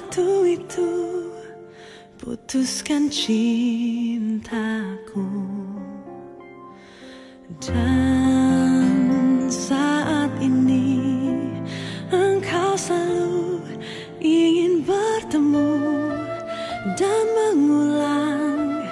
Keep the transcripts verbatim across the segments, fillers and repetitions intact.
waktu itu putuskan cintaku, dan saat ini engkau selalu ingin bertemu dan mengulang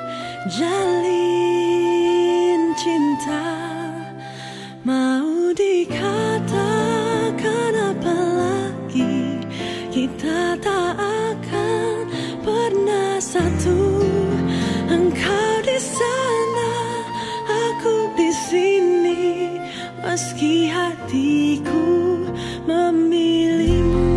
jalin cinta. Mau dikatakan apa lagi, kita tak akan pernah satu. Engkau di sana, aku di sini, meski hatiku memilihmu.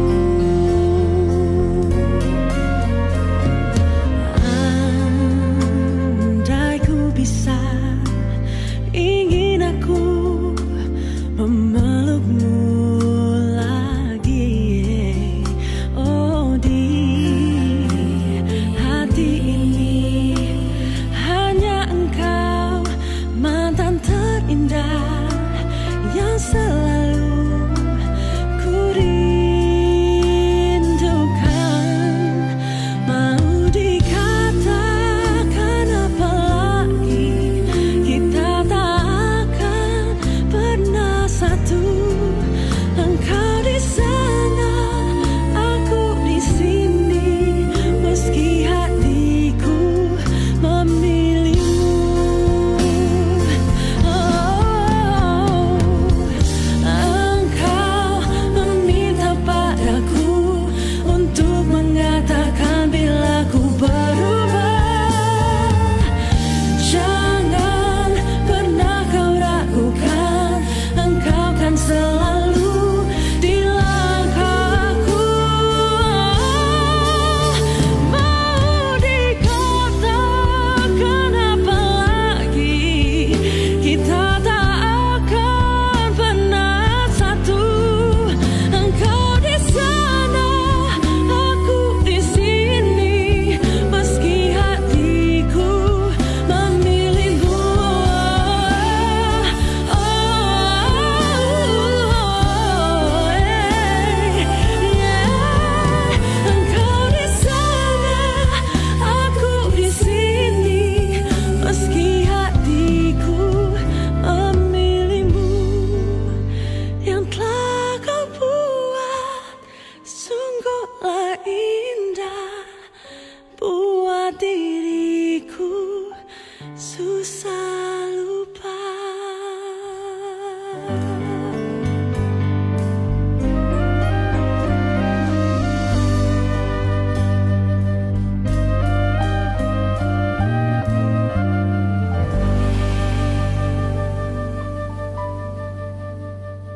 Andai ku bisa, ingin aku memelukmu lagi. Oh, di hati ini hanya engkau, mantan terindah yang selalu ku rindukan. Mau dikatakan apa lagi, kita tak akan pernah satu. Engkau di sana, aku di sini, meski hatiku memilihmu. Oh, engkau meminta padaku untuk mengatakan bila ku berubah. Jangan pernah kau ragukan, engkau kan selalu di langkahku. Mau dikatakan apa lagi, kita tak akan pernah satu. Engkau di sana, aku di sini, meski hatiku memilihmu. Oh, eh, yeah. Engkau di sana, aku di sini, meski hatiku memilihmu. Yang telah kau buat sungguhlah indah, buat diriku susah.